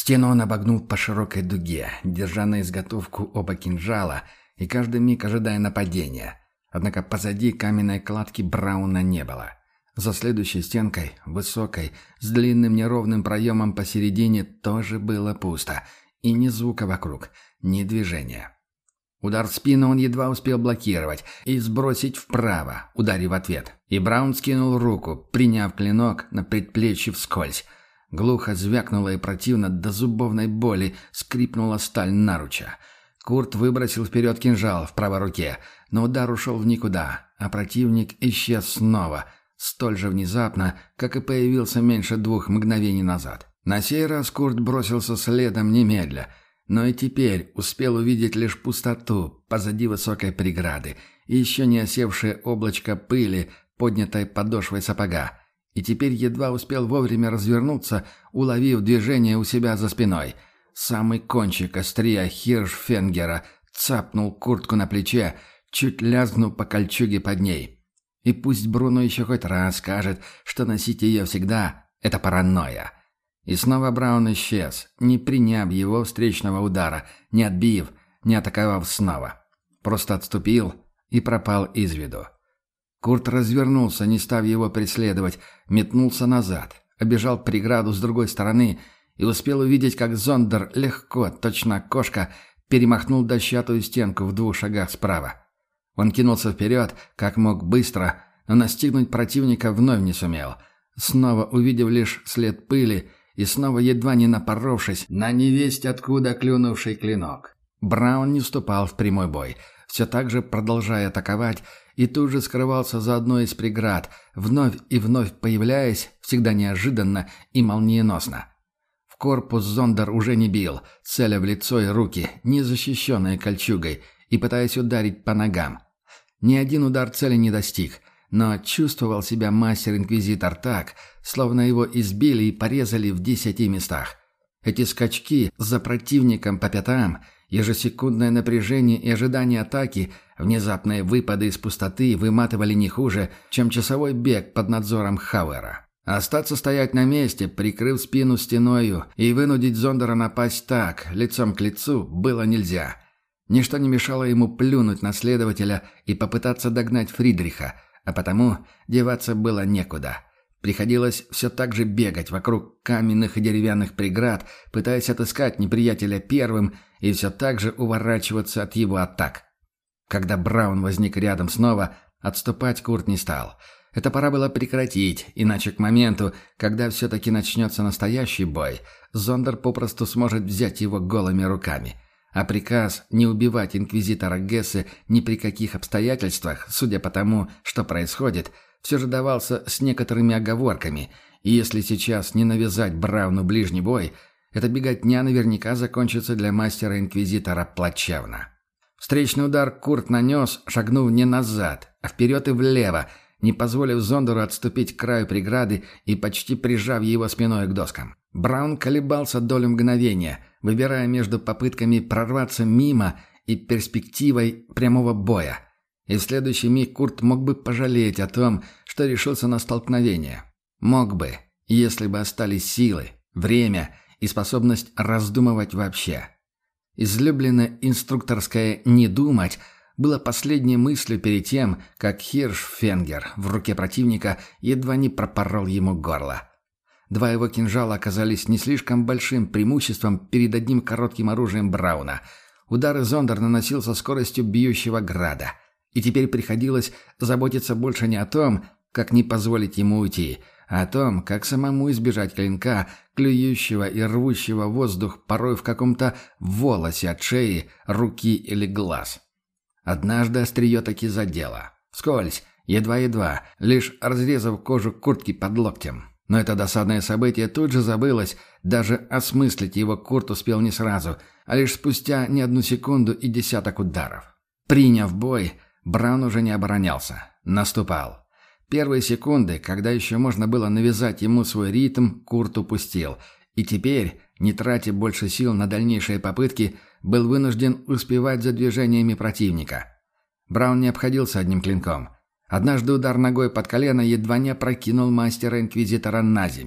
Стену он обогнул по широкой дуге, держа на изготовку оба кинжала и каждый миг ожидая нападения. Однако позади каменной кладки Брауна не было. За следующей стенкой, высокой, с длинным неровным проемом посередине, тоже было пусто. И ни звука вокруг, ни движения. Удар в спину он едва успел блокировать и сбросить вправо, ударив в ответ. И Браун скинул руку, приняв клинок на предплечье вскользь. Глухо звякнуло и противно до зубовной боли скрипнула сталь наруча. Курт выбросил вперед кинжал в правой руке, но удар ушел в никуда, а противник исчез снова, столь же внезапно, как и появился меньше 2 мгновений назад. На сей раз Курт бросился следом немедля, но и теперь успел увидеть лишь пустоту позади высокой преграды и еще не осевшее облачко пыли, поднятой подошвой сапога, и теперь едва успел вовремя развернуться, уловив движение у себя за спиной. Самый кончик острия Хиршфенгера цапнул куртку на плече, чуть лязгнув по кольчуге под ней. И пусть Бруно еще хоть раз скажет, что носить ее всегда – это паранойя. И снова Браун исчез, не приняв его встречного удара, не отбив, не атаковав снова. Просто отступил и пропал из виду. Курт развернулся, не став его преследовать, метнулся назад, обежал преграду с другой стороны и успел увидеть, как Зондер легко, точно кошка, перемахнул дощатую стенку в 2 шагах справа. Он кинулся вперед, как мог быстро, но настигнуть противника вновь не сумел, снова увидев лишь след пыли и снова едва не напоровшись на невесть откуда клюнувший клинок. Браун не вступал в прямой бой, все так же продолжая атаковать, и тут же скрывался за одной из преград, вновь и вновь появляясь, всегда неожиданно и молниеносно. В корпус Зондер уже не бил, целя в лицо и руки, не защищенные кольчугой, и пытаясь ударить по ногам. Ни один удар цели не достиг, но чувствовал себя мастер-инквизитор так, словно его избили и порезали в 10 местах. Эти скачки за противником по пятам, ежесекундное напряжение и ожидание атаки, внезапные выпады из пустоты выматывали не хуже, чем часовой бег под надзором Хауэра. Остаться стоять на месте, прикрыв спину стеною, и вынудить Зондера напасть так, лицом к лицу, было нельзя. Ничто не мешало ему плюнуть на следователя и попытаться догнать Фридриха, а потому деваться было некуда. Приходилось все так же бегать вокруг каменных и деревянных преград, пытаясь отыскать неприятеля первым и все так же уворачиваться от его атак. Когда Браун возник рядом снова, отступать Курт не стал. Это пора было прекратить, иначе к моменту, когда все-таки начнется настоящий бой, Зондер попросту сможет взять его голыми руками. А приказ не убивать инквизитора Гессе ни при каких обстоятельствах, судя по тому, что происходит, все же давался с некоторыми оговорками, и если сейчас не навязать Брауну ближний бой, эта беготня наверняка закончится для мастера-инквизитора плачевно. Встречный удар Курт нанес, шагнув не назад, а вперед и влево, не позволив Зондеру отступить к краю преграды и почти прижав его спиной к доскам. Браун колебался долю мгновения, выбирая между попытками прорваться мимо и перспективой прямого боя. И в следующий миг Курт мог бы пожалеть о том, что решился на столкновение. Мог бы, если бы остались силы, время и способность раздумывать вообще. Излюбленное инструкторское «не думать» было последней мыслью перед тем, как Хиршфенгер в руке противника едва не пропорол ему горло. 2 его кинжала оказались не слишком большим преимуществом перед одним коротким оружием Брауна. Удары Зондер наносил со скоростью бьющего града. И теперь приходилось заботиться больше не о том, как не позволить ему уйти, а о том, как самому избежать клинка, клюющего и рвущего воздух порой в каком-то волосе от шеи, руки или глаз. Однажды острие таки задело. Вскользь, едва-едва, лишь разрезав кожу куртки под локтем. Но это досадное событие тут же забылось, даже осмыслить его Курт успел не сразу, а лишь спустя не 1 секунду и десяток ударов. Приняв бой, Браун уже не оборонялся, наступал. Первые секунды, когда еще можно было навязать ему свой ритм, Курт упустил, и теперь, не тратя больше сил на дальнейшие попытки, был вынужден успевать за движениями противника. Браун не обходился одним клинком. Однажды удар ногой под колено едва не опрокинул мастера-инквизитора на земь,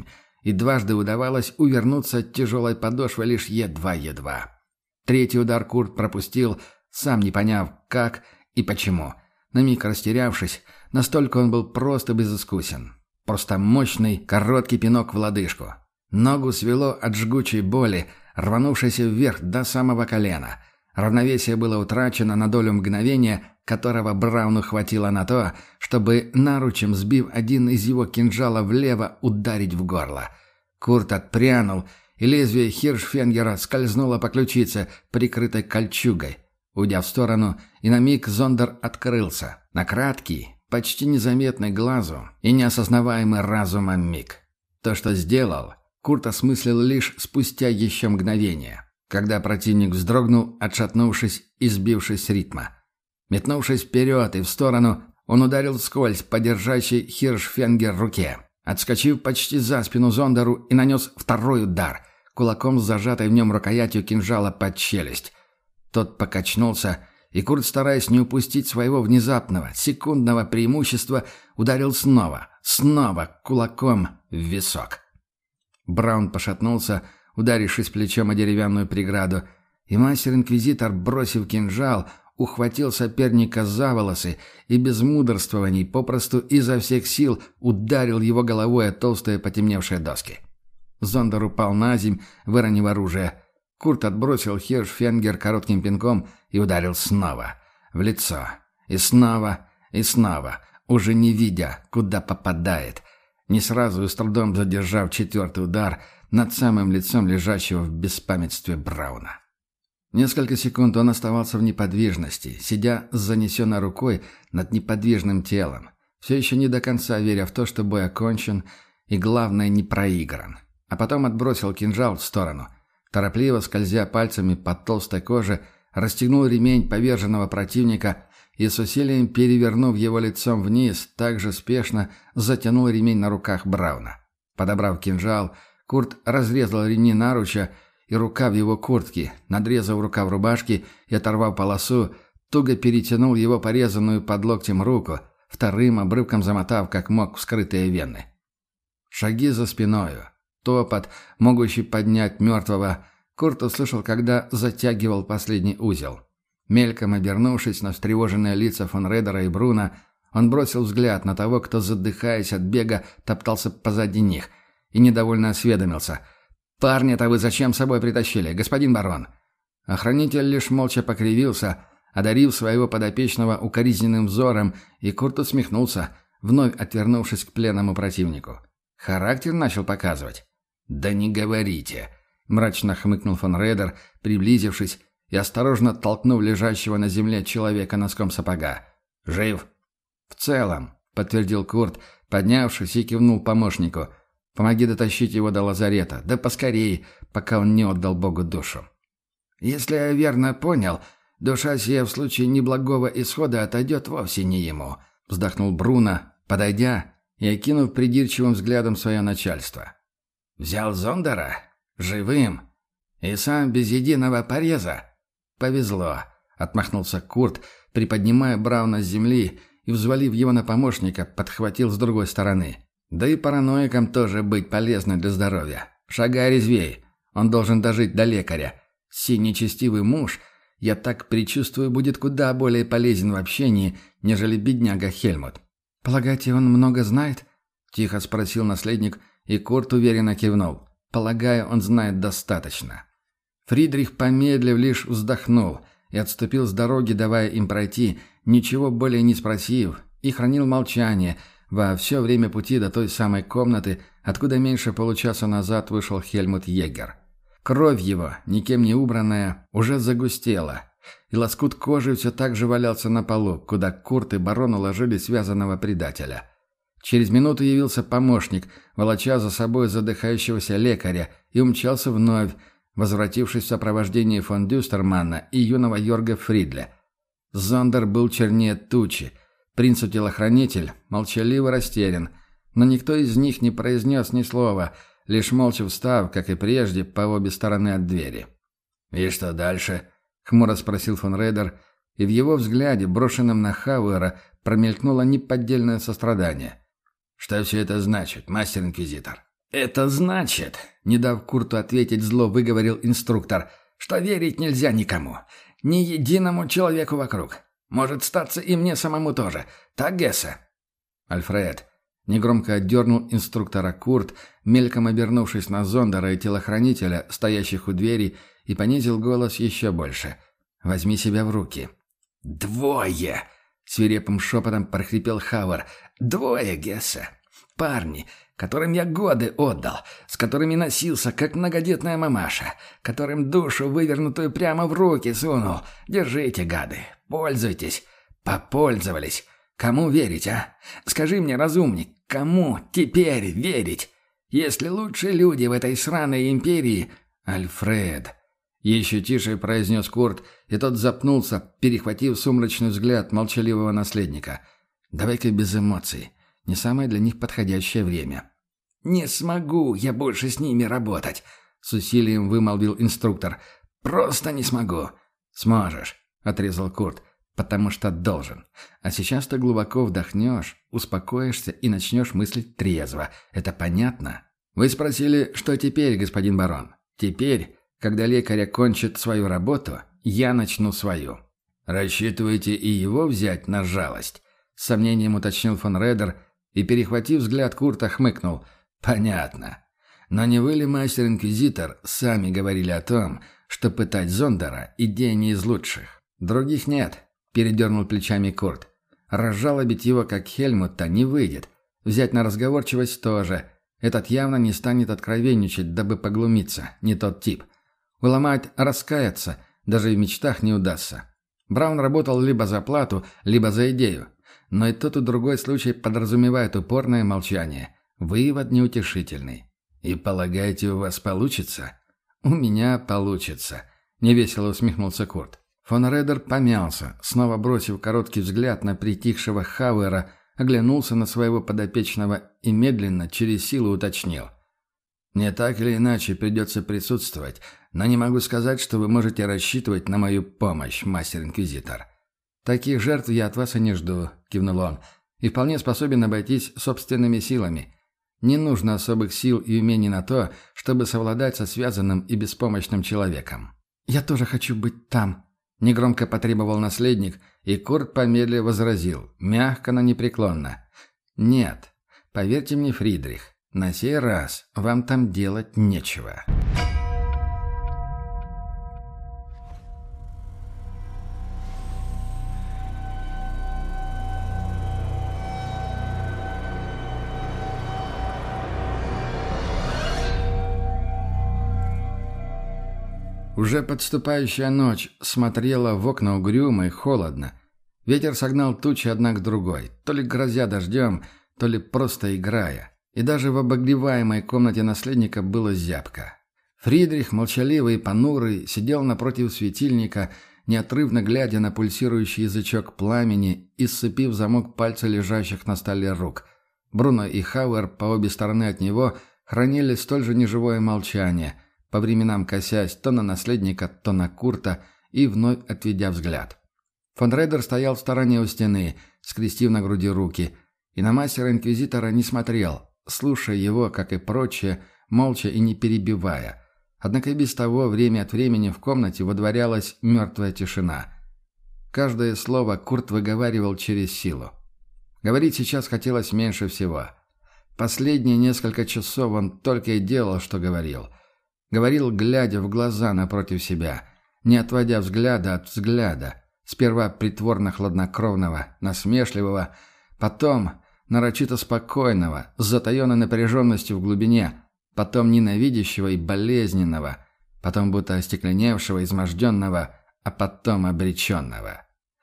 и дважды удавалось увернуться от тяжелой подошвы лишь едва-едва. Третий удар Курт пропустил, сам не поняв, как и почему. На миг растерявшись, настолько он был прост и безыскусен. Просто мощный, короткий пинок в лодыжку. Ногу свело от жгучей боли, рванувшейся вверх до самого колена. Равновесие было утрачено на долю мгновения, которого Брауну хватило на то, чтобы, наручем сбив один из его кинжалов влево, ударить в горло. Курт отпрянул, и лезвие Хиршфенгера скользнуло по ключице, прикрытой кольчугой. Уйдя в сторону, и на миг Зондер открылся. На краткий, почти незаметный глазу и неосознаваемый разумом миг. То, что сделал, Курт осмыслил лишь спустя еще мгновение, когда противник вздрогнул, отшатнувшись и сбившись с ритма. Метнувшись вперед и в сторону, он ударил вскользь по держащей Хиршфенгер руке, отскочив почти за спину Зондеру и нанес второй удар, кулаком с зажатой в нем рукоятью кинжала под челюсть. Тот покачнулся, и Курт, стараясь не упустить своего внезапного, секундного преимущества, ударил снова кулаком в висок. Браун пошатнулся, ударившись плечом о деревянную преграду, и мастер-инквизитор, бросив кинжал, ухватил соперника за волосы и без мудрствований попросту изо всех сил ударил его головой о толстые потемневшие доски. Зондер упал на земь, выронив оружие. Курт отбросил Хиршфенгер коротким пинком и ударил снова. В лицо. И снова, уже не видя, куда попадает. Не сразу и с трудом задержав четвертый удар над самым лицом лежащего в беспамятстве Брауна. Несколько секунд он оставался в неподвижности, сидя с занесенной рукой над неподвижным телом, все еще не до конца веря в то, что бой окончен и, главное, не проигран. А потом отбросил кинжал в сторону. Торопливо, скользя пальцами по толстой коже, расстегнул ремень поверженного противника и с усилием, перевернув его лицом вниз, также спешно затянул ремень на руках Брауна. Подобрав кинжал, Курт разрезал ремни наруча и рукав его куртки, надрезав рукав рубашки и оторвав полосу, туго перетянул его порезанную под локтем руку, вторым обрывком замотав, как мог, вскрытые вены. Шаги за спиною, топот, могущий поднять мертвого, Курт услышал, когда затягивал последний узел. Мельком обернувшись на встревоженные лица фон Редера и Бруна, он бросил взгляд на того, кто, задыхаясь от бега, топтался позади них, и недовольно осведомился. «Парня-то вы зачем с собой притащили, господин барон?» Охранитель лишь молча покривился, одарив своего подопечного укоризненным взором, и Курт усмехнулся, вновь отвернувшись к пленному противнику. «Характер начал показывать?» «Да не говорите!» — мрачно хмыкнул фон Редер, приблизившись и осторожно толкнув лежащего на земле человека носком сапога. «Жив?» «В целом», — подтвердил Курт, поднявшись и кивнул помощнику. «Помоги дотащить его до лазарета, да поскорей, пока он не отдал Богу душу». «Если я верно понял, душа сия в случае неблагого исхода отойдет вовсе не ему», — вздохнул Бруно, подойдя и окинув придирчивым взглядом свое начальство. «Взял Зондера? Живым? И сам без единого пореза? Повезло», — отмахнулся Курт, приподнимая Брауна с земли и, взвалив его на помощника, подхватил с другой стороны. «Да и параноикам тоже быть полезно для здоровья. Шагай резвей, он должен дожить до лекаря. Сей нечестивый муж, я так предчувствую, будет куда более полезен в общении, нежели бедняга Хельмут». «Полагаете, он много знает?» — тихо спросил наследник, и Курт уверенно кивнул. «Полагаю, он знает достаточно». Фридрих, помедлив, лишь вздохнул и отступил с дороги, давая им пройти, ничего более не спросив, и хранил молчание во все время пути до той самой комнаты, откуда меньше получаса назад вышел Хельмут Егер. Кровь его, никем не убранная, уже загустела, и лоскут кожи все так же валялся на полу, куда Курт и барон уложили связанного предателя. Через минуту явился помощник, волоча за собой задыхающегося лекаря, и умчался вновь, возвратившись в сопровождении фон Дюстерманна и юного Йорга Фридля. Зондер был чернее тучи. Принц-телохранитель молчаливо растерян, но никто из них не произнес ни слова, лишь молча встав, как и прежде, по обе стороны от двери. «И что дальше?» — хмуро спросил фон Редер, и в его взгляде, брошенном на Хауэра, промелькнуло неподдельное сострадание. «Что все это значит, мастер-инквизитор?» «Это значит», — не дав Курту ответить, зло выговорил инструктор, «что верить нельзя никому, ни единому человеку вокруг. Может, статься и мне самому тоже. Так, Гессе?» «Альфред», — негромко отдернул инструктора Курт, мельком обернувшись на Зондера и телохранителя, стоящих у двери, и понизил голос еще больше. «Возьми себя в руки». «Двое!» — свирепым шепотом прохрипел Хауэр. «Двое, Гессе. Парни, которым я годы отдал, с которыми носился, как многодетная мамаша, которым душу вывернутую прямо в руки сунул. Держите, гады, пользуйтесь. Попользовались. Кому верить, а? Скажи мне, разумник, кому теперь верить? Если лучшие люди в этой сраной империи...» «Альфред!» — еще тише произнес Курт, и тот запнулся, перехватив сумрачный взгляд молчаливого наследника. «Давай-ка без эмоций. Не самое для них подходящее время». «Не смогу я больше с ними работать», — с усилием вымолвил инструктор. «Просто не смогу». «Сможешь», — отрезал Курт, — «потому что должен. А сейчас ты глубоко вдохнешь, успокоишься и начнешь мыслить трезво. Это понятно?» «Вы спросили, что теперь, господин барон?» «Теперь, когда лекарь окончит свою работу, я начну свою». «Рассчитываете и его взять на жалость?» — с сомнением уточнил фон Редер и, перехватив взгляд Курта, хмыкнул. «Понятно. Но не вы ли, мастер-инквизитор, сами говорили о том, что пытать Зондера – идея не из лучших?» «Других нет», – передернул плечами Курт. «Разжалобить его, как Хельмута, не выйдет. Взять на разговорчивость тоже. Этот явно не станет откровенничать, дабы поглумиться. Не тот тип. Уломать, раскаяться даже в мечтах не удастся. Браун работал либо за плату, либо за идею. Но и тот, и другой случай подразумевает упорное молчание. Вывод неутешительный. «И полагаете, у вас получится?» «У меня получится», — невесело усмехнулся Курт. Фон Редер помялся, снова бросив короткий взгляд на притихшего Хауэра, оглянулся на своего подопечного и медленно, через силу уточнил. «Мне так или иначе придется присутствовать, но не могу сказать, что вы можете рассчитывать на мою помощь, мастер-инквизитор». «Таких жертв я от вас и не жду», — кивнул он, «и вполне способен обойтись собственными силами. Не нужно особых сил и умений на то, чтобы совладать со связанным и беспомощным человеком». «Я тоже хочу быть там», — негромко потребовал наследник, и Курт помедлив возразил, мягко, но непреклонно. «Нет, поверьте мне, Фридрих, на сей раз вам там делать нечего». Уже подступающая ночь смотрела в окна угрюмо и холодно. Ветер согнал тучи одна к другой, то ли грозя дождем, то ли просто играя. И даже в обогреваемой комнате наследника было зябко. Фридрих, молчаливый и понурый, сидел напротив светильника, неотрывно глядя на пульсирующий язычок пламени и сцепив замок пальца лежащих на столе рук. Бруно и Хауэр по обе стороны от него хранили столь же неживое молчание – по временам косясь то на наследника, то на Курта и вновь отведя взгляд. Фон Редер стоял в стороне у стены, скрестив на груди руки, и на мастера-инквизитора не смотрел, слушая его, как и прочее, молча и не перебивая. Однако и без того время от времени в комнате водворялась мертвая тишина. Каждое слово Курт выговаривал через силу. Говорить сейчас хотелось меньше всего. Последние несколько часов он только и делал, что говорил. Говорил, глядя в глаза напротив себя, не отводя взгляда от взгляда, сперва притворно-хладнокровного, насмешливого, потом нарочито спокойного, с затаенной напряженностью в глубине, потом ненавидящего и болезненного, потом будто остекленевшего, изможденного, а потом обреченного.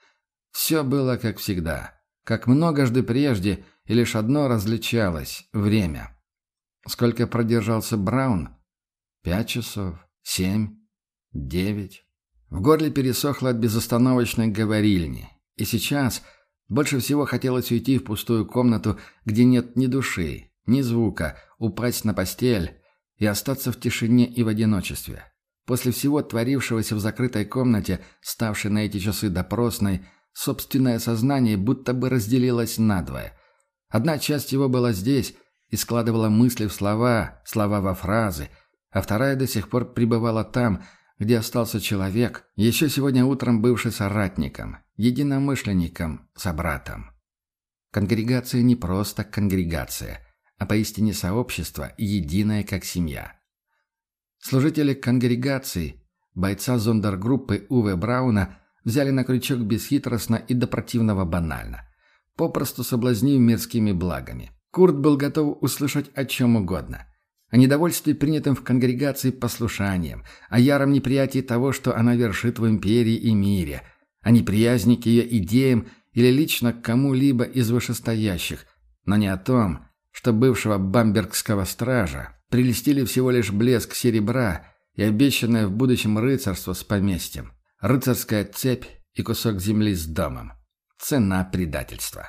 Все было как всегда, как многожды прежде, и лишь одно различалось – время. Сколько продержался Браун? 5 часов, 7, 9. В горле пересохло от безостановочной говорильни. И сейчас больше всего хотелось уйти в пустую комнату, где нет ни души, ни звука, упасть на постель и остаться в тишине и в одиночестве. После всего творившегося в закрытой комнате, ставшей на эти часы допросной, собственное сознание будто бы разделилось надвое. Одна часть его была здесь, и складывала мысли в слова, слова во фразы, а вторая до сих пор пребывала там, где остался человек, еще сегодня утром бывший соратником, единомышленником, собратом. Конгрегация не просто конгрегация, а поистине сообщество, единое как семья. Служители конгрегации, бойца зондергруппы Уве Брауна, взяли на крючок бесхитростно и до противного банально, попросту соблазнив мирскими благами. Курт был готов услышать о чем угодно. О недовольстве принятым в конгрегации послушанием, о яром неприятии того, что она вершит в империи и мире, о неприязни к ее идеям или лично к кому-либо из вышестоящих, но не о том, что бывшего бамбергского стража прелестили всего лишь блеск серебра и обещанное в будущем рыцарство с поместьем, рыцарская цепь и кусок земли с домом. Цена предательства.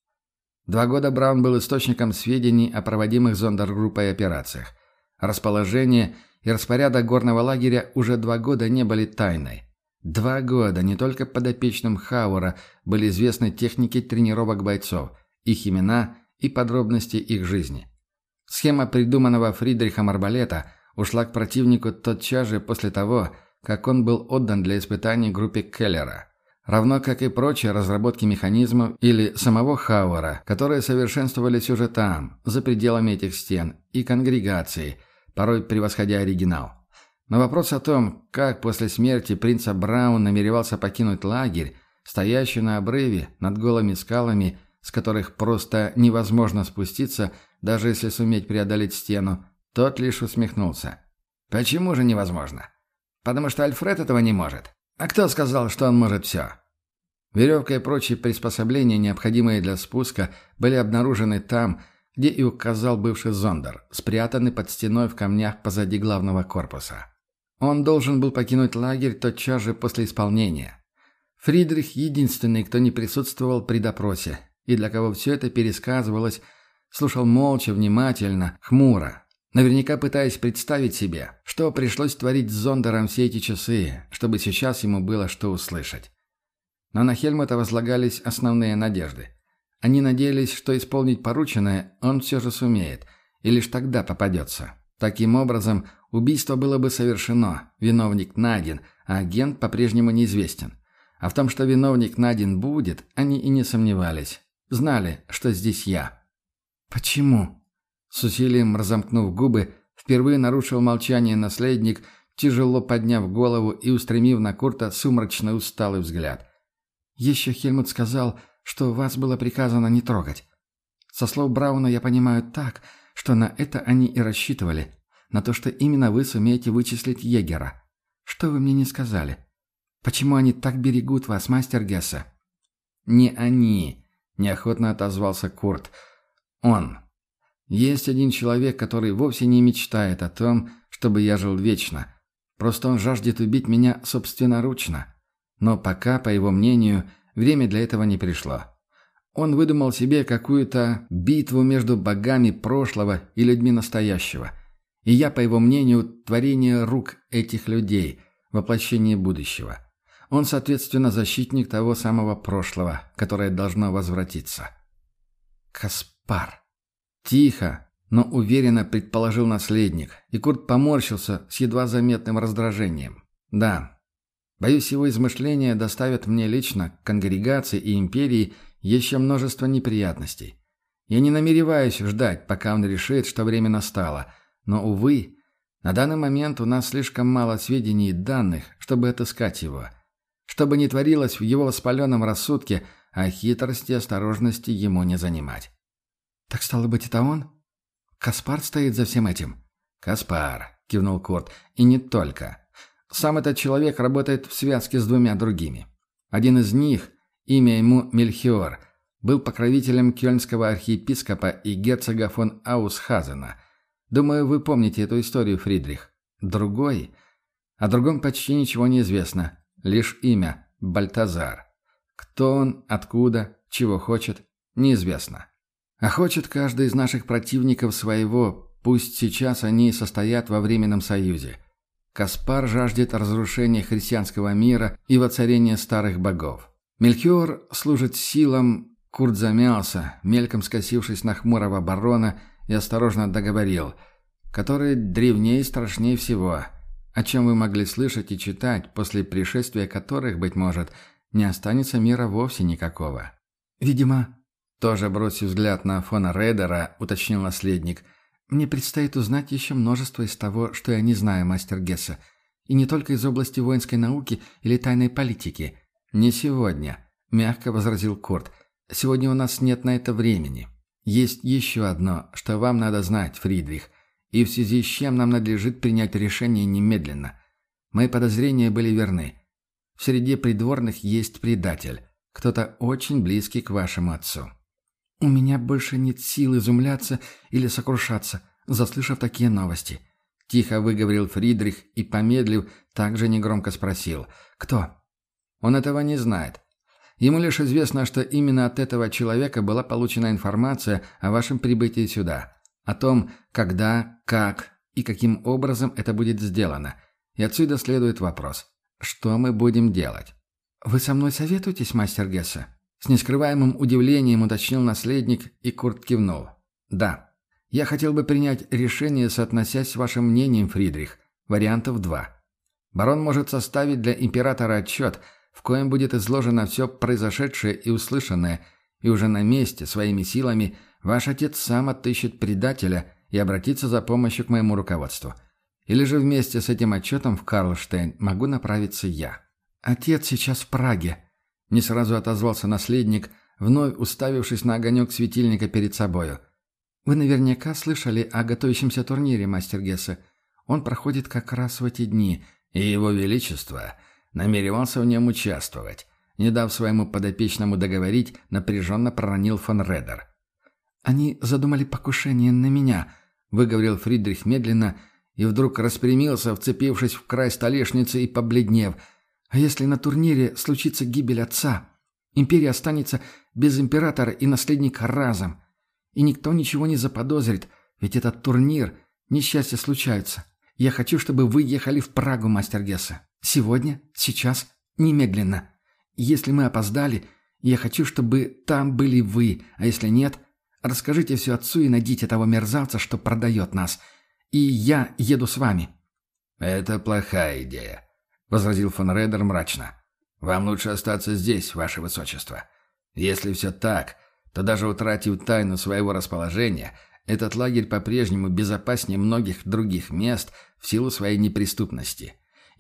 2 года Браун был источником сведений о проводимых зондергруппой операциях. Расположение и распорядок горного лагеря уже 2 года не были тайной. 2 года не только подопечным Хауэра были известны техники тренировок бойцов, их имена и подробности их жизни. Схема придуманного Фридрихом арбалета ушла к противнику тотчас же после того, как он был отдан для испытаний группе Келлера. Равно как и прочие разработки механизмов или самого Хауэра, которые совершенствовались уже там, за пределами этих стен, и конгрегации, порой превосходя оригинал. На вопрос о том, как после смерти принца Браун намеревался покинуть лагерь, стоящий на обрыве над голыми скалами, с которых просто невозможно спуститься, даже если суметь преодолеть стену, тот лишь усмехнулся. «Почему же невозможно? Потому что Альфред этого не может. А кто сказал, что он может все?» Веревка и прочие приспособления, необходимые для спуска, были обнаружены там, где и указал бывший зондер, спрятаны под стеной в камнях позади главного корпуса. Он должен был покинуть лагерь тотчас же после исполнения. Фридрих — единственный, кто не присутствовал при допросе, и для кого все это пересказывалось, слушал молча, внимательно, хмуро, наверняка пытаясь представить себе, что пришлось творить с зондером все эти часы, чтобы сейчас ему было что услышать. Но на Хельмута возлагались основные надежды. Они надеялись, что исполнить порученное он все же сумеет, и лишь тогда попадется. Таким образом, убийство было бы совершено, виновник найден, а агент по-прежнему неизвестен. А в том, что виновник найден будет, они и не сомневались. Знали, что здесь я. «Почему?» С усилием разомкнув губы, впервые нарушил молчание наследник, тяжело подняв голову и устремив на Курта сумрачно усталый взгляд. «Еще Хельмут сказал, что вас было приказано не трогать. Со слов Брауна я понимаю так, что на это они и рассчитывали, на то, что именно вы сумеете вычислить егера. Что вы мне не сказали? Почему они так берегут вас, мастер Гессе?» «Не они», — неохотно отозвался Курт. «Он. Есть один человек, который вовсе не мечтает о том, чтобы я жил вечно. Просто он жаждет убить меня собственноручно. Но пока, по его мнению, время для этого не пришло. Он выдумал себе какую-то битву между богами прошлого и людьми настоящего. И я, по его мнению, творение рук этих людей, воплощение будущего. Он, соответственно, защитник того самого прошлого, которое должно возвратиться». «Каспар». Тихо, но уверенно предположил наследник, и Курт поморщился с едва заметным раздражением. «Да. Боюсь, его измышления доставят мне лично, конгрегации и империи еще множество неприятностей. Я не намереваюсь ждать, пока он решит, что время настало, но, увы, на данный момент у нас слишком мало сведений и данных, чтобы отыскать его. Что бы ни творилось в его воспаленном рассудке, а хитрости и осторожности ему не занимать». «Так стало быть, это он? Каспар стоит за всем этим?» «Каспар», — кивнул Курт, — «и не только. Сам этот человек работает в связке с 2 другими. Один из них, имя ему Мельхиор, был покровителем кёльнского архиепископа и герцога фон Аусхазена. Думаю, вы помните эту историю, Фридрих. Другой? О другом почти ничего не известно. Лишь имя – Бальтазар. Кто он, откуда, чего хочет – неизвестно. А хочет каждый из наших противников своего, пусть сейчас они и состоят во временном союзе. Каспар жаждет разрушения христианского мира и воцарения старых богов. Мельхиор служит силам. Курт замялся, мельком скосившись на хмурого барона и осторожно договорил, которые древнее и страшнее всего, о чем вы могли слышать и читать, после пришествия которых, быть может, не останется мира вовсе никакого. Видимо, тоже бросив взгляд на фон Рейдера, уточнил наследник, мне предстоит узнать еще множество из того, что я не знаю, мастер Гесса, и не только из области воинской науки или тайной политики. Не сегодня, мягко возразил Курт. Сегодня у нас нет на это времени. Есть еще одно, что вам надо знать, Фридрих, и в связи с чем нам надлежит принять решение немедленно. Мои подозрения были верны. В среде придворных есть предатель, кто-то очень близкий к вашему отцу. У меня больше нет сил изумляться или сокрушаться, заслышав такие новости. Тихо выговорил Фридрих и, помедлив, также негромко спросил. «Кто?» Он этого не знает. Ему лишь известно, что именно от этого человека была получена информация о вашем прибытии сюда, о том, когда, как и каким образом это будет сделано. И отсюда следует вопрос. Что мы будем делать? «Вы со мной советуетесь, мастер Гесса?» С нескрываемым удивлением уточнил наследник, и Курт кивнул. «Да. Я хотел бы принять решение, соотносясь с вашим мнением, Фридрих. Вариантов 2. Барон может составить для императора отчет, в коем будет изложено все произошедшее и услышанное, и уже на месте, своими силами, ваш отец сам отыщет предателя и обратится за помощью к моему руководству. Или же вместе с этим отчетом в Карлштейн могу направиться я». «Отец сейчас в Праге», — не сразу отозвался наследник, вновь уставившись на огонек светильника перед собою. «Вы наверняка слышали о готовящемся турнире, мастер Гессе. Он проходит как раз в эти дни, и его величество намеревался в нем участвовать». Не дав своему подопечному договорить, напряженно проронил фон Редер. «Они задумали покушение на меня», — выговорил Фридрих медленно и вдруг распрямился, вцепившись в край столешницы и побледнев. «А если на турнире случится гибель отца? Империя останется без императора и наследника разом. И никто ничего не заподозрит, ведь этот турнир, несчастья случаются. Я хочу, чтобы вы ехали в Прагу, мастер Гессе. Сегодня, сейчас, немедленно. Если мы опоздали, я хочу, чтобы там были вы, а если нет, расскажите все отцу и найдите того мерзавца, что продает нас. И я еду с вами». «Это плохая идея», — возразил фон Редер мрачно. «Вам лучше остаться здесь, ваше высочество. Если все так, то даже утратив тайну своего расположения, этот лагерь по-прежнему безопаснее многих других мест в силу своей неприступности.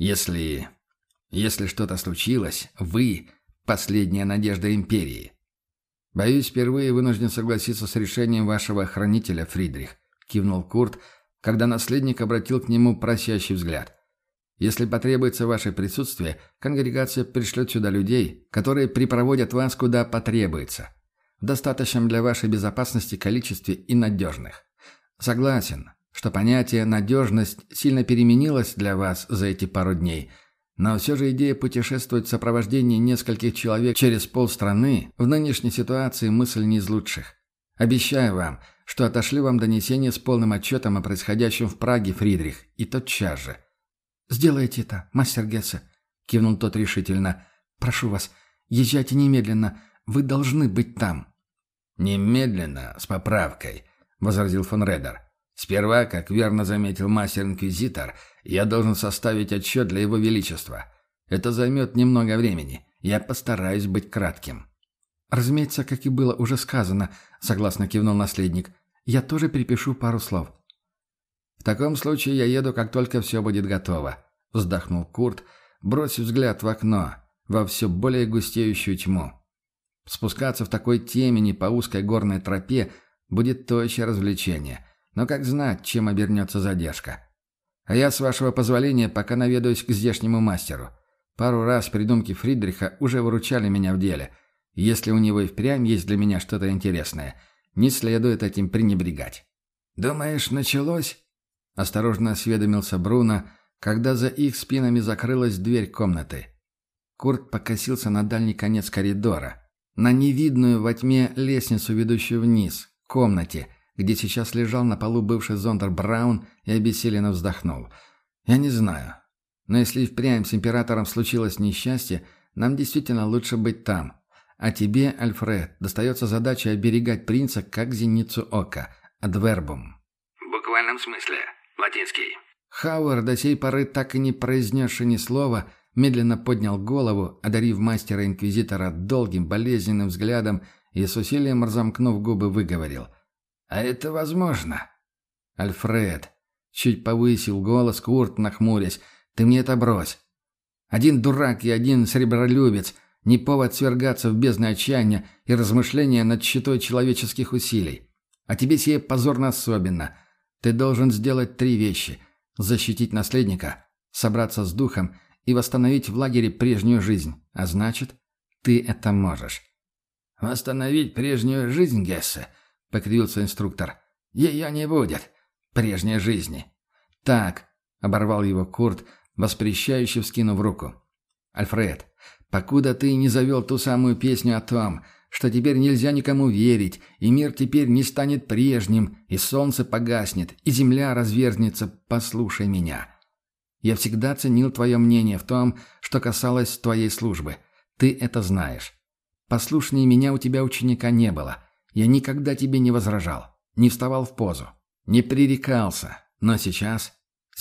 Если что-то случилось, вы — последняя надежда империи». «Боюсь, впервые вынужден согласиться с решением вашего хранителя, Фридрих», — кивнул Курт, когда наследник обратил к нему просящий взгляд. «Если потребуется ваше присутствие, конгрегация пришлет сюда людей, которые припроводят вас куда потребуется. В достаточном для вашей безопасности количестве и надежных. Согласен, что понятие «надежность» сильно переменилось для вас за эти пару дней, но все же идея путешествовать в сопровождении нескольких человек через полстраны в нынешней ситуации мысль не из лучших. Обещаю вам, что отошлю вам донесение с полным отчетом о происходящем в Праге, Фридрих, и тотчас же». «Сделайте это, мастер Гессе», — кивнул тот решительно. «Прошу вас, езжайте немедленно. Вы должны быть там». «Немедленно, с поправкой», — возразил фон Редер. «Сперва, как верно заметил мастер-инквизитор, я должен составить отчет для его величества. Это займет немного времени. Я постараюсь быть кратким». «Разумеется, как и было уже сказано», — согласно кивнул наследник. «Я тоже перепишу пару слов». «В таком случае я еду, как только все будет готово», — вздохнул Курт, бросив взгляд в окно, во все более густеющую тьму. Спускаться в такой темени по узкой горной тропе будет то еще развлечение, но как знать, чем обернется задержка. А я, с вашего позволения, пока наведаюсь к здешнему мастеру. Пару раз придумки Фридриха уже выручали меня в деле. Если у него и впрямь есть для меня что-то интересное, не следует этим пренебрегать. «Думаешь, началось?» — осторожно осведомился Бруно, когда за их спинами закрылась дверь комнаты. Курт покосился на дальний конец коридора, на невидную во тьме лестницу, ведущую вниз, к комнате, где сейчас лежал на полу бывший Зондер Браун, и обессиленно вздохнул. «Я не знаю. Но если и впрямь с императором случилось несчастье, нам действительно лучше быть там. А тебе, Альфред, достается задача оберегать принца как зеницу ока. адвербум. В буквальном смысле. Латинский. Хауэр, до сей поры так и не произнесший ни слова, медленно поднял голову, одарив мастера-инквизитора долгим болезненным взглядом и с усилием разомкнув губы выговорил. «А это возможно?» «Альфред», — чуть повысил голос Курт, нахмурясь, — «ты мне это брось. Один дурак и один сребролюбец — не повод свергаться в бездны отчаяния и размышления над щитой человеческих усилий. А тебе сие позорно особенно. Ты должен сделать 3 вещи — защитить наследника, собраться с духом и восстановить в лагере прежнюю жизнь. А значит, ты это можешь». «Восстановить прежнюю жизнь, Гессе?» — покривился инструктор. «Ее не будет. Прежней жизни». «Так», — оборвал его Курт, воспрещающе вскинув руку. «Альфред, покуда ты не завел ту самую песню о том, что теперь нельзя никому верить, и мир теперь не станет прежним, и солнце погаснет, и земля разверзнется, послушай меня. Я всегда ценил твое мнение в том, что касалось твоей службы. Ты это знаешь. Послушнее меня у тебя ученика не было. Я никогда тебе не возражал, не вставал в позу, не пререкался. Но сейчас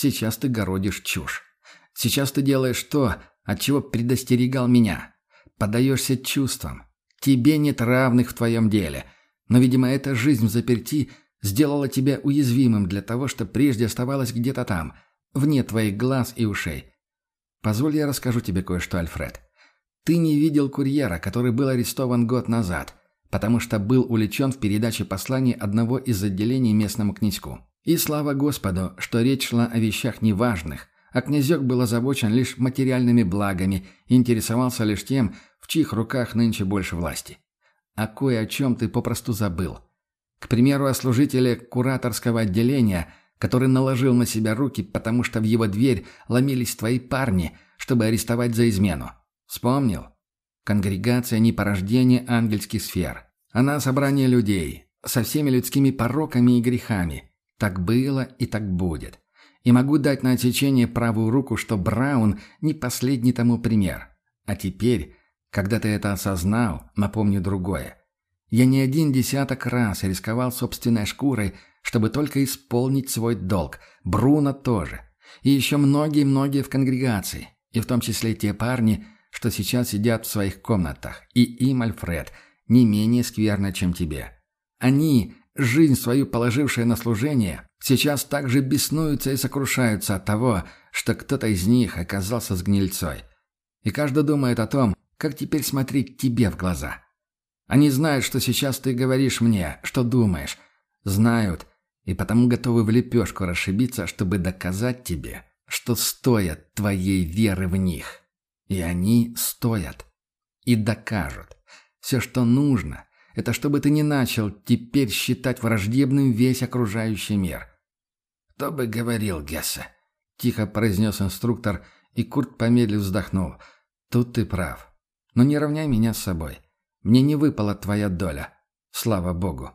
ты городишь чушь. Сейчас ты делаешь то, от чего предостерегал меня. Подаешься чувствам. Тебе нет равных в твоем деле. Но, видимо, эта жизнь взаперти сделала тебя уязвимым для того, что прежде оставалось где-то там, вне твоих глаз и ушей. Позволь я расскажу тебе кое-что, Альфред. Ты не видел курьера, который был арестован год назад, потому что был увлечен в передаче посланий одного из отделений местному князьку. И слава Господу, что речь шла о вещах неважных, а князек был озабочен лишь материальными благами и интересовался лишь тем, в чьих руках нынче больше власти. А кое о чем ты попросту забыл. К примеру, о служителе кураторского отделения, который наложил на себя руки, потому что в его дверь ломились твои парни, чтобы арестовать за измену. Вспомнил? Конгрегация не порождение ангельских сфер. Она собрание людей, со всеми людскими пороками и грехами. Так было и так будет. И могу дать на отсечение правую руку, что Браун не последний тому пример. А теперь, когда ты это осознал, напомню другое. Я не 1 десяток раз рисковал собственной шкурой, чтобы только исполнить свой долг. Бруно тоже. И еще многие-многие в конгрегации. И в том числе те парни, что сейчас сидят в своих комнатах. И им, Альфред, не менее скверно, чем тебе. Они, жизнь свою положившие на служение, сейчас также беснуются и сокрушаются от того, что кто-то из них оказался с гнильцой. И каждый думает о том, как теперь смотреть тебе в глаза. Они знают, что сейчас ты говоришь мне, что думаешь. Знают, и потому готовы в лепешку расшибиться, чтобы доказать тебе, что стоят твоей веры в них. И они стоят. И докажут. Все, что нужно, это чтобы ты не начал теперь считать враждебным весь окружающий мир. «Кто бы говорил, Гессе?» — тихо произнес инструктор, и Курт помедлив вздохнул. «Тут ты прав. Но не равняй меня с собой. Мне не выпала твоя доля. Слава Богу.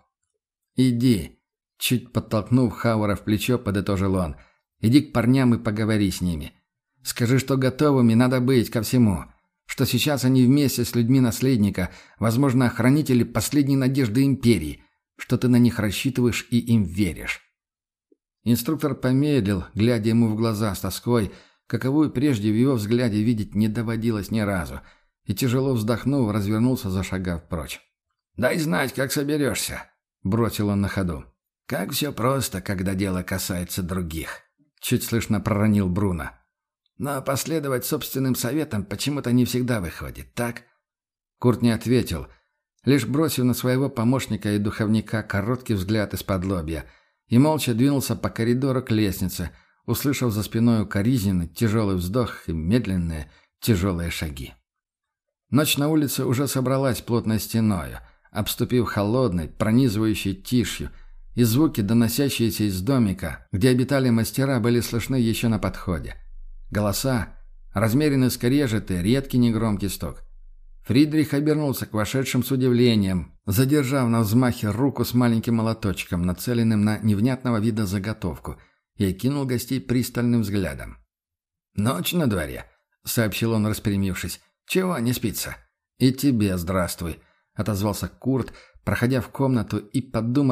Иди», — чуть подтолкнув Хауэра в плечо, подытожил он. «Иди к парням и поговори с ними. Скажи, что готовыми надо быть ко всему. Что сейчас они вместе с людьми наследника, возможно, охранители последней надежды империи. Что ты на них рассчитываешь и им веришь». Инструктор помедлил, глядя ему в глаза с тоской, каковую прежде в его взгляде видеть не доводилось ни разу, и, тяжело вздохнув, развернулся, зашагав прочь. «Дай знать, как соберешься», — бросил он на ходу. «Как все просто, когда дело касается других», — чуть слышно проронил Бруно. «Но последовать собственным советам почему-то не всегда выходит, так?» Курт не ответил, лишь бросив на своего помощника и духовника короткий взгляд из-под лобья, и молча двинулся по коридору к лестнице, услышав за спиной укоризненный тяжелый вздох и медленные тяжелые шаги. Ночь на улице уже собралась плотной стеною, обступив холодной, пронизывающей тишью, и звуки, доносящиеся из домика, где обитали мастера, были слышны еще на подходе. Голоса, размеренные скрежеты, редкий негромкий стук. Фридрих обернулся к вошедшим с удивлением, задержав на взмахе руку с маленьким молоточком, нацеленным на невнятного вида заготовку, и окинул гостей пристальным взглядом. «Ночь на дворе», — сообщил он, распрямившись. «Чего не спится?» «И тебе здравствуй», — отозвался Курт, проходя в комнату и, подумав,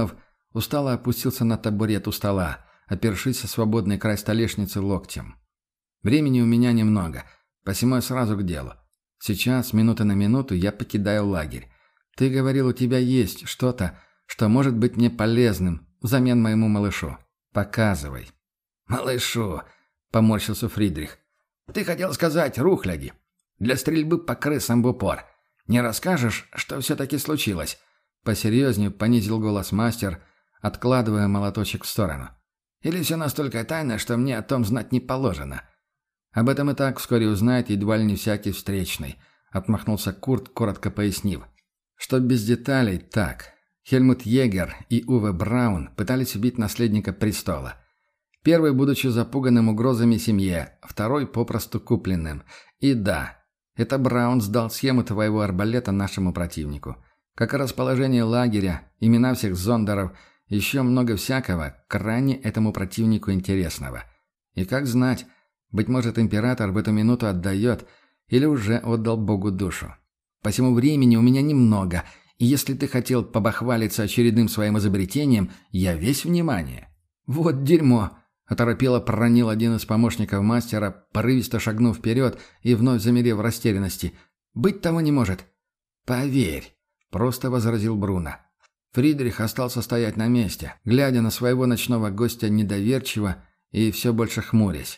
устало опустился на табурет у стола, опершись о свободный край столешницы локтем. «Времени у меня немного, посему я сразу к делу. Сейчас, с минуты на минуту, я покидаю лагерь. Ты говорил, у тебя есть что-то, что может быть мне полезным взамен моему малышу. Показывай». «Малышу», — поморщился Фридрих. «Ты хотел сказать рухляди. Для стрельбы по крысам в упор. Не расскажешь, что все-таки случилось?» Посерьезнее понизил голос мастер, откладывая молоточек в сторону. «Или все настолько тайно, что мне о том знать не положено?» «Об этом и так вскоре узнает едва ли не всякий встречный», — отмахнулся Курт, коротко пояснив. «Что без деталей, так. Хельмут Егер и Уве Браун пытались убить наследника престола. Первый, будучи запуганным угрозами семье, второй попросту купленным. И да, это Браун сдал схему твоего арбалета нашему противнику. Как и расположение лагеря, имена всех зондеров, еще много всякого, крайне этому противнику интересного. И как знать, быть может, император в эту минуту отдает или уже отдал Богу душу. Посему времени у меня немного, и если ты хотел побахвалиться очередным своим изобретением, я весь внимание». «Вот дерьмо!» — оторопело проронил один из помощников мастера, порывисто шагнув вперед и вновь замерев в растерянности. «Быть того не может». «Поверь», — просто возразил Бруно. Фридрих остался стоять на месте, глядя на своего ночного гостя недоверчиво и все больше хмурясь.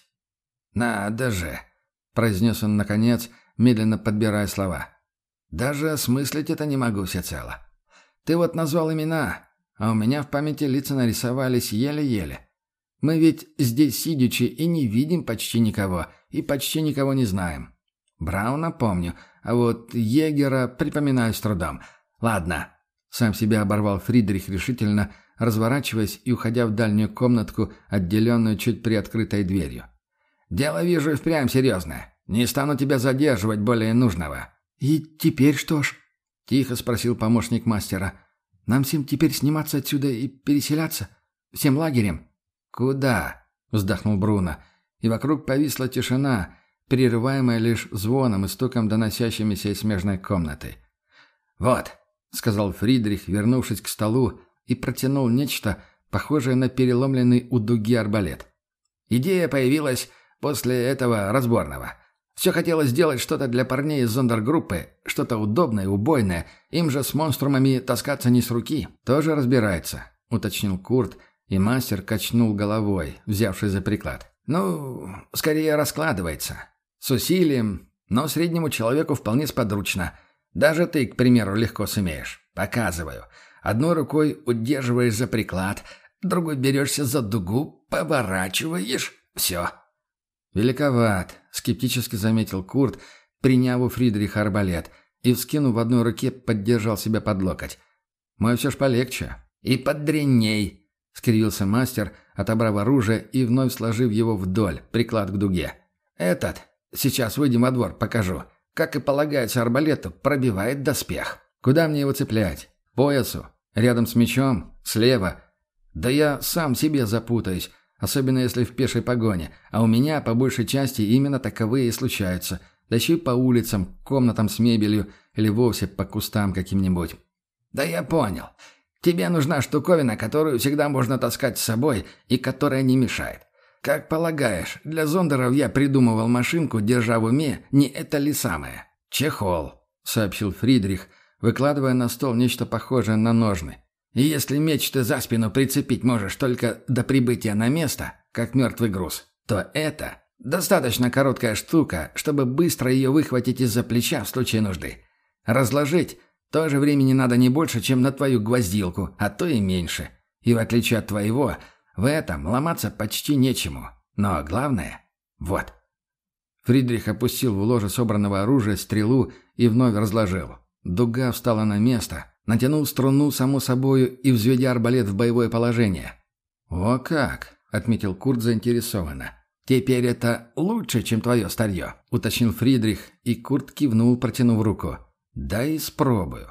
«Надо же», — произнес он наконец, медленно подбирая слова. «Даже осмыслить это не могу всецело. Ты вот назвал имена, а у меня в памяти лица нарисовались еле-еле. Мы ведь здесь сидячи и не видим почти никого, и почти никого не знаем. Брауна помню, а вот Егера припоминаю с трудом. Ладно». Сам себя оборвал Фридрих решительно, разворачиваясь и уходя в дальнюю комнатку, отделенную чуть приоткрытой дверью. «Дело, вижу, и впрямь серьезное. Не стану тебя задерживать более нужного». «И теперь что ж?» — тихо спросил помощник мастера. «Нам всем теперь сниматься отсюда и переселяться? Всем лагерем?» «Куда?» — вздохнул Бруно. И вокруг повисла тишина, прерываемая лишь звоном и стуком, доносящимися из смежной комнаты. «Вот», — сказал Фридрих, вернувшись к столу, и протянул нечто, похожее на переломленный у дуги арбалет. «Идея появилась после этого разборного. Все хотелось сделать что-то для парней из зондергруппы, что-то удобное и убойное. Им же с монструмами таскаться не с руки». «Тоже разбирается», — уточнил Курт, и мастер качнул головой, взявший за приклад. «Ну, скорее раскладывается. С усилием, но среднему человеку вполне сподручно. Даже ты, к примеру, легко сумеешь. Показываю. Одной рукой удерживаешь за приклад, другой берешься за дугу, поворачиваешь. Все». «Великоват», — скептически заметил Курт, приняв у Фридриха арбалет, и, вскинув в одной руке, поддержал себя под локоть. «Мой все ж полегче». «И подреней», — скривился мастер, отобрав оружие и вновь сложив его вдоль, приклад к дуге. «Этот, сейчас выйдем во двор, покажу, как и полагается арбалету, пробивает доспех». «Куда мне его цеплять? Поясу? Рядом с мечом? Слева?» «Да я сам себе запутаюсь, особенно если в пешей погоне, а у меня, по большей части, именно таковые и случаются, да еще и по улицам, комнатам с мебелью или вовсе по кустам каким-нибудь». «Да я понял. Тебе нужна штуковина, которую всегда можно таскать с собой и которая не мешает. Как полагаешь, для зондеров я придумывал машинку, держа в уме, не это ли самое?» «Чехол», — сообщил Фридрих, выкладывая на стол нечто похожее на ножны. «И если меч ты за спину прицепить можешь только до прибытия на место, как мертвый груз, то это достаточно короткая штука, чтобы быстро ее выхватить из-за плеча в случае нужды. Разложить тоже времени надо не больше, чем на твою гвоздилку, а то и меньше. И в отличие от твоего, в этом ломаться почти нечему. Но главное — вот». Фридрих опустил в ложе собранного оружия стрелу и вновь разложил. Дуга встала на место, натянул струну, само собою, и взведя арбалет в боевое положение. «О как!» — отметил Курт заинтересованно. «Теперь это лучше, чем твое старье», — уточнил Фридрих, и Курт кивнул, протянув руку. «Дай испробую».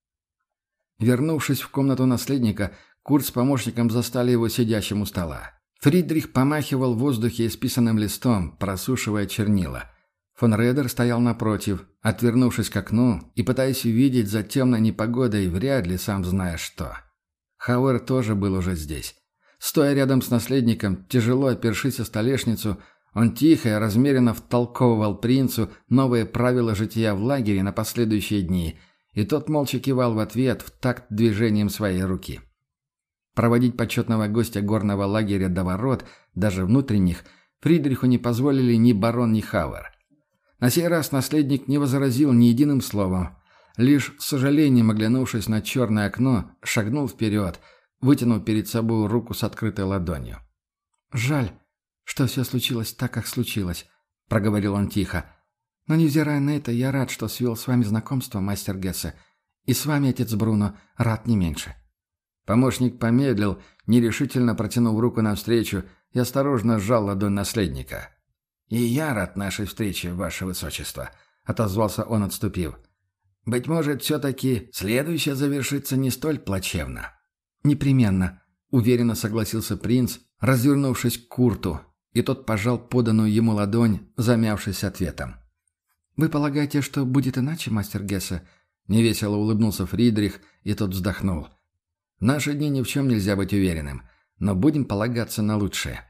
Вернувшись в комнату наследника, Курт с помощником застали его сидящим у стола. Фридрих помахивал в воздухе исписанным листом, просушивая чернила. Фон Редер стоял напротив, отвернувшись к окну и пытаясь увидеть за темной непогодой вряд ли сам зная что. Хауэр тоже был уже здесь. Стоя рядом с наследником, тяжело опершись о столешницу, он тихо и размеренно втолковывал принцу новые правила жития в лагере на последующие дни, и тот молча кивал в ответ в такт движением своей руки. Проводить почетного гостя горного лагеря до ворот, даже внутренних, Фридриху не позволили ни барон, ни Хауэр. На сей раз наследник не возразил ни единым словом, лишь с сожалением оглянувшись на черное окно, шагнул вперед, вытянув перед собой руку с открытой ладонью. «Жаль, что все случилось так, как случилось», — проговорил он тихо. «Но невзирая на это, я рад, что свел с вами знакомство, мастер Гессе. И с вами, отец Бруно, рад не меньше». Помощник помедлил, нерешительно протянув руку навстречу, и осторожно сжал ладонь наследника. «И я рад нашей встрече, ваше высочество», — отозвался он, отступив. «Быть может, все-таки следующее завершится не столь плачевно». «Непременно», — уверенно согласился принц, развернувшись к Курту, и тот пожал поданную ему ладонь, замявшись ответом. «Вы полагаете, что будет иначе, мастер Гессе?» Невесело улыбнулся Фридрих, и тот вздохнул. «В наши дни ни в чем нельзя быть уверенным, но будем полагаться на лучшее.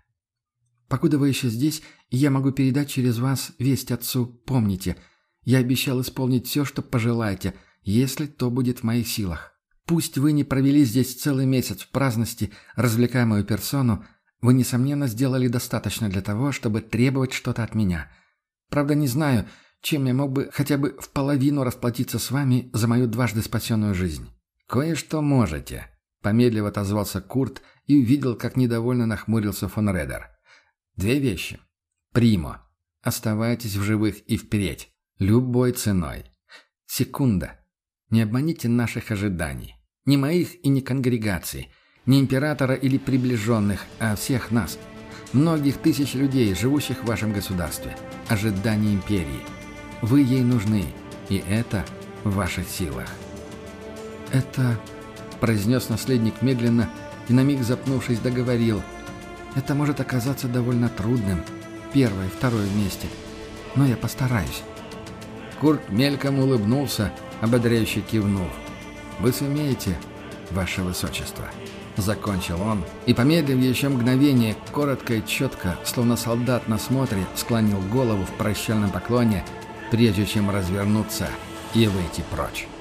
Покуда вы еще здесь, я могу передать через вас весть отцу. Помните, я обещал исполнить все, что пожелаете, если то будет в моих силах. Пусть вы не провели здесь целый месяц в праздности, развлекая мою персону, вы, несомненно, сделали достаточно для того, чтобы требовать что-то от меня. Правда, не знаю, чем я мог бы хотя бы в половину расплатиться с вами за мою дважды спасенную жизнь». «Кое-что можете», — помедлив отозвался Курт и увидел, как недовольно нахмурился фон Редер. «Две вещи. Примо. Оставайтесь в живых и впредь. Любой ценой. Секунда. Не обманите наших ожиданий. Не моих и не конгрегаций. Не императора или приближенных, а всех нас. Многих тысяч людей, живущих в вашем государстве. Ожидание империи. Вы ей нужны, и это в ваших силах». «Это...» — произнес наследник медленно и, на миг запнувшись, договорил. «Это может оказаться довольно трудным. Первое, второе вместе. Но я постараюсь». Курт мельком улыбнулся, ободряюще кивнув. «Вы сумеете, ваше высочество?» Закончил он и, помедлив еще мгновение, коротко и четко, словно солдат на смотре, склонил голову в прощальном поклоне, прежде чем развернуться и выйти прочь.